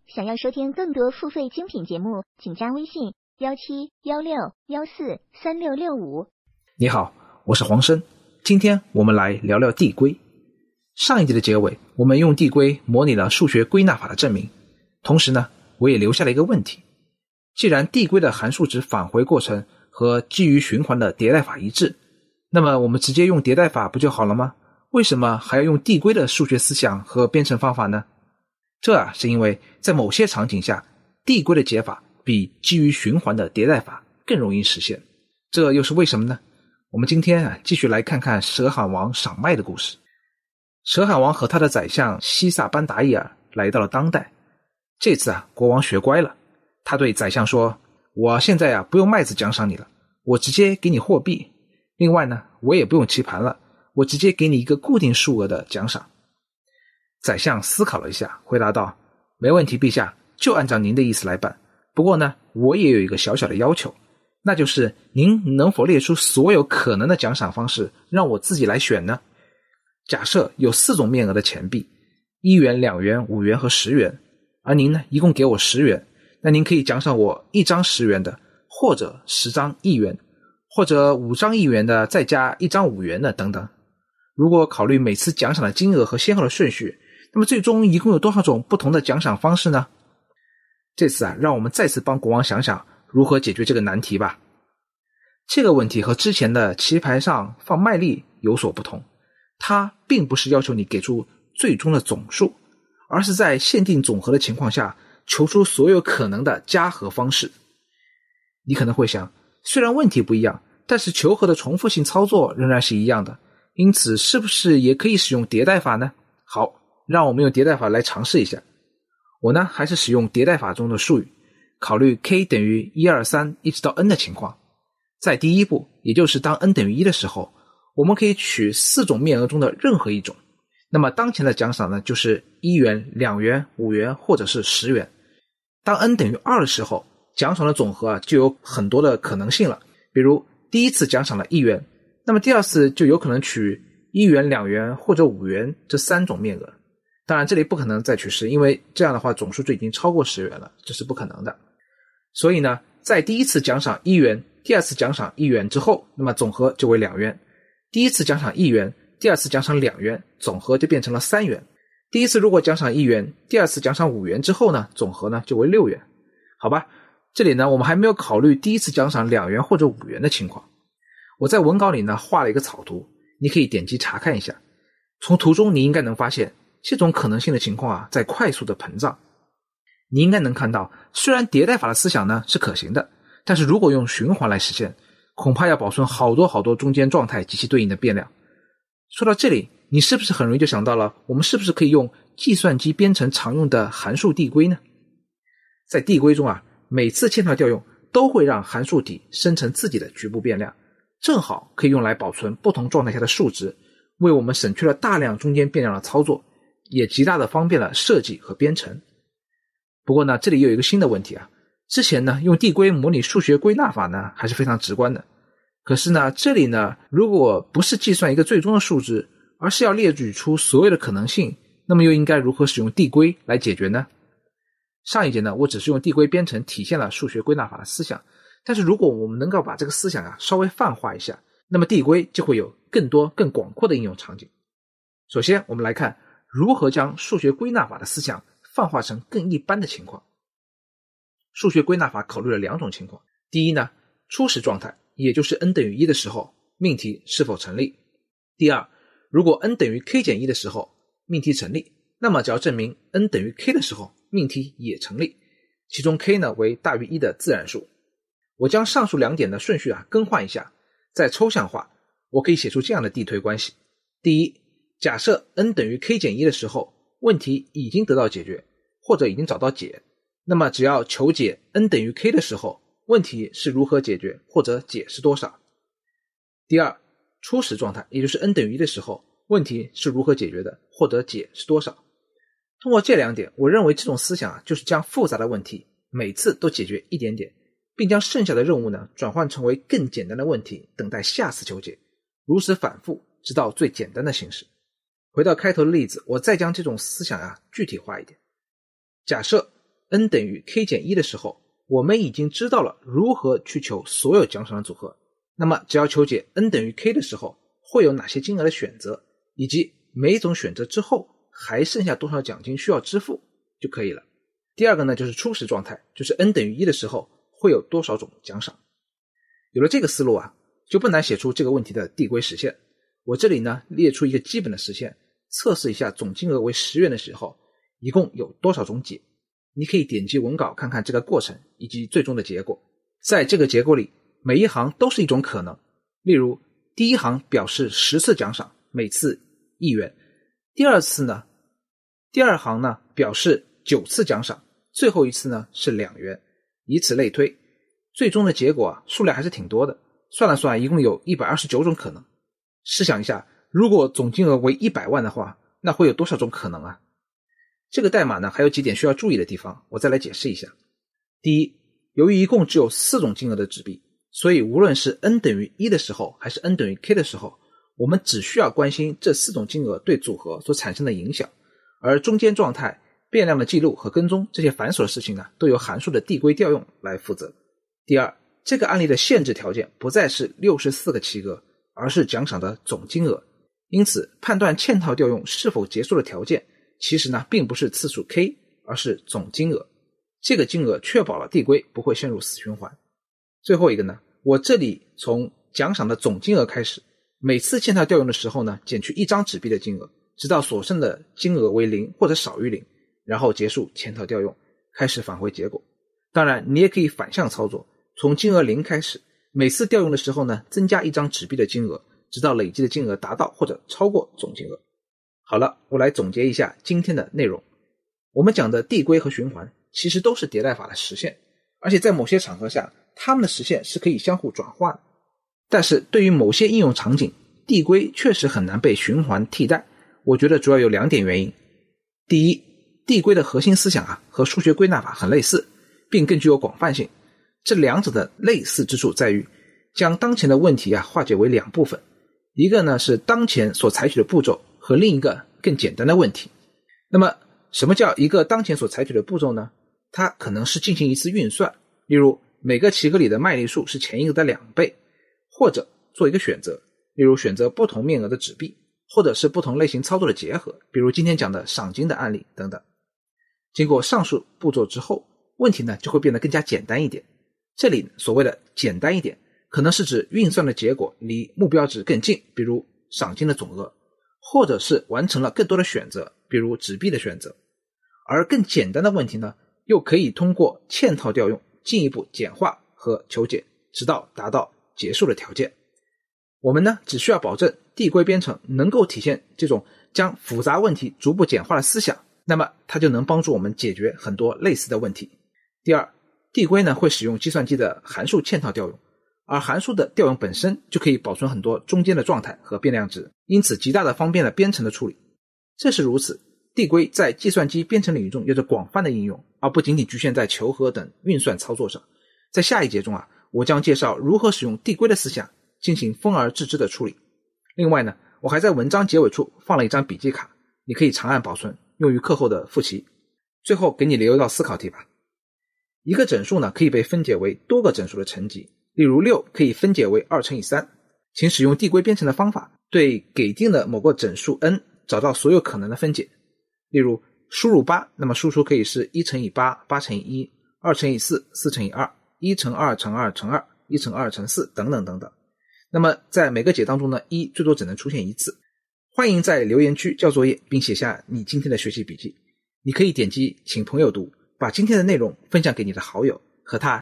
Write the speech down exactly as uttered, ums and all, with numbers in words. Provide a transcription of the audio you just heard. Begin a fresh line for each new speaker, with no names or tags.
想要收听更多付费精品节目，请加微信幺七幺六幺四三六六五。
你好，我是黄生，今天我们来聊聊递归。上一集的结尾，我们用递归模拟了数学归纳法的证明，同时呢，我也留下了一个问题：既然递归的函数值返回过程和基于循环的迭代法一致，那么我们直接用迭代法不就好了吗？为什么还要用递归的数学思想和编程方法呢？这啊，是因为在某些场景下，递归的解法比基于循环的迭代法更容易实现。这又是为什么呢？我们今天啊，继续来看看蛇罕王赏麦的故事。蛇罕王和他的宰相西萨班达伊尔来到了当代。这次啊，国王学乖了，他对宰相说：我现在啊，不用麦子奖赏你了，我直接给你货币。另外呢，我也不用棋盘了，我直接给你一个固定数额的奖赏。宰相思考了一下，回答道：没问题，陛下，就按照您的意思来办。不过呢，我也有一个小小的要求，那就是您能否列出所有可能的奖赏方式，让我自己来选呢？假设有四种面额的钱币，一元、两元、五元和十元，而您呢，一共给我十元，那您可以奖赏我一张十元的，或者十张一元，或者五张一元的，再加一张五元的等等。如果考虑每次奖赏的金额和先后的顺序，那么最终一共有多少种不同的奖赏方式呢？这次啊，让我们再次帮国王想想如何解决这个难题吧。这个问题和之前的棋盘上放麦粒有所不同，它并不是要求你给出最终的总数，而是在限定总和的情况下求出所有可能的加和方式。你可能会想，虽然问题不一样，但是求和的重复性操作仍然是一样的，因此是不是也可以使用迭代法呢？好，让我们用迭代法来尝试一下。我呢，还是使用迭代法中的术语，考虑 k 等于一二三一直到 n 的情况。在第一步，也就是当 n 等于一的时候，我们可以取四种面额中的任何一种。那么当前的奖赏呢，就是一元、两元、五元或者是十元。当 n 等于二的时候，奖赏的总和啊就有很多的可能性了。比如第一次奖赏了一元，那么第二次就有可能取一元、两元或者五元这三种面额。当然这里不可能再取十，因为这样的话总数就已经超过十元了，这是不可能的。所以呢，在第一次奖赏一元，第二次奖赏一元之后，那么总和就为两元。第一次奖赏一元，第二次奖赏两元，总和就变成了三元。第一次如果奖赏一元，第二次奖赏五元之后呢，总和呢就为六元。好吧，这里呢我们还没有考虑第一次奖赏两元或者五元的情况。我在文稿里呢画了一个草图，你可以点击查看一下。从图中你应该能发现，这种可能性的情况啊在快速的膨胀。你应该能看到，虽然迭代法的思想呢是可行的，但是如果用循环来实现，恐怕要保存好多好多中间状态及其对应的变量。说到这里，你是不是很容易就想到了，我们是不是可以用计算机编程常用的函数递归呢？在递归中啊，每次嵌套调用都会让函数体生成自己的局部变量，正好可以用来保存不同状态下的数值，为我们省去了大量中间变量的操作，也极大的方便了设计和编程。不过呢，这里又有一个新的问题啊，之前呢用递归模拟数学归纳法呢还是非常直观的，可是呢这里呢如果不是计算一个最终的数值，而是要列举出所有的可能性，那么又应该如何使用递归来解决呢？上一节呢我只是用递归编程体现了数学归纳法的思想，但是如果我们能够把这个思想啊稍微泛化一下，那么递归就会有更多更广阔的应用场景。首先我们来看如何将数学归纳法的思想泛化成更一般的情况。数学归纳法考虑了两种情况。第一呢，初始状态，也就是 n 等于一的时候，命题是否成立。第二，如果 n 等于 k 减一的时候，命题成立，那么只要证明 n 等于 k 的时候，命题也成立，其中 k 呢为大于一的自然数。我将上述两点的顺序啊更换一下，再抽象化，我可以写出这样的递推关系。第一，假设 n 等于 k 减一的时候，问题已经得到解决，或者已经找到解，那么只要求解 n 等于 k 的时候，问题是如何解决，或者解是多少。第二，初始状态，也就是 n 等于一的时候，问题是如何解决的，或者解是多少。通过这两点，我认为这种思想啊，就是将复杂的问题每次都解决一点点，并将剩下的任务呢转换成为更简单的问题，等待下次求解，如此反复，直到最简单的形式。回到开头的例子，我再将这种思想啊具体化一点。假设 n 等于 k 减一的时候，我们已经知道了如何去求所有奖赏的组合。那么只要求解 n 等于 k 的时候会有哪些金额的选择，以及每种选择之后还剩下多少奖金需要支付就可以了。第二个呢，就是初始状态，就是 n 等于一的时候会有多少种奖赏。有了这个思路啊，就不难写出这个问题的递归实现。我这里呢列出一个基本的实现，测试一下总金额为十元的时候一共有多少种解。你可以点击文稿看看这个过程以及最终的结果。在这个结果里，每一行都是一种可能。例如第一行表示十次奖赏，每次一元。第二次呢，第二行呢表示九次奖赏，最后一次呢是两元，以此类推。最终的结果啊，数量还是挺多的，算了算一共有一百二十九种可能。试想一下，如果总金额为一百万的话，那会有多少种可能啊？这个代码呢还有几点需要注意的地方，我再来解释一下。第一，由于一共只有四种金额的纸币，所以无论是 n 等于一的时候还是 n 等于 k 的时候，我们只需要关心这四种金额对组合所产生的影响，而中间状态、变量的记录和跟踪这些繁琐的事情呢，都由函数的递归调用来负责。第二，这个案例的限制条件不再是六十四个奇格，而是奖赏的总金额。因此判断嵌套调用是否结束的条件其实呢并不是次数 k， 而是总金额。这个金额确保了递归不会陷入死循环。最后一个呢，我这里从奖赏的总金额开始，每次嵌套调用的时候呢，减去一张纸币的金额，直到所剩的金额为零或者少于零，然后结束嵌套调用，开始返回结果。当然你也可以反向操作，从金额零开始，每次调用的时候呢，增加一张纸币的金额，直到累积的金额达到或者超过总金额。好了，我来总结一下今天的内容。我们讲的递归和循环其实都是迭代法的实现，而且在某些场合下它们的实现是可以相互转化的。但是对于某些应用场景，递归确实很难被循环替代。我觉得主要有两点原因。第一，递归的核心思想啊和数学归纳法很类似，并更具有广泛性。这两者的类似之处在于将当前的问题啊化解为两部分，一个呢是当前所采取的步骤，和另一个更简单的问题。那么什么叫一个当前所采取的步骤呢？它可能是进行一次运算，例如每个奇格里的麦粒数是前一个的两倍，或者做一个选择，例如选择不同面额的纸币，或者是不同类型操作的结合，比如今天讲的赏金的案例等等。经过上述步骤之后，问题呢就会变得更加简单一点。这里所谓的简单一点，可能是指运算的结果离目标值更近，比如赏金的总额，或者是完成了更多的选择，比如纸币的选择。而更简单的问题呢，又可以通过嵌套调用进一步简化和求解，直到达到结束的条件。我们呢只需要保证递归编程能够体现这种将复杂问题逐步简化的思想，那么它就能帮助我们解决很多类似的问题。第二，递归呢会使用计算机的函数嵌套调用，而函数的调用本身就可以保存很多中间的状态和变量值，因此极大的方便了编程的处理。这是如此，递归在计算机编程领域中有着广泛的应用，而不仅仅局限在求和等运算操作上。在下一节中啊，我将介绍如何使用递归的思想进行分而治之的处理。另外呢，我还在文章结尾处放了一张笔记卡，你可以长按保存，用于课后的复习。最后给你留一道思考题吧。一个整数呢可以被分解为多个整数的乘积，例如六可以分解为二乘以三。请使用递归编程的方法，对给定的某个整数 n 找到所有可能的分解。例如输入八，那么输出可以是一乘以八，八乘以一，二乘以四，四乘以二，一乘二乘二乘二，一乘二乘四等等等等。那么在每个解当中呢，一最多只能出现一次。欢迎在留言区交作业，并写下你今天的学习笔记。你可以点击请朋友读，把今天的内容分享给你的好友，和他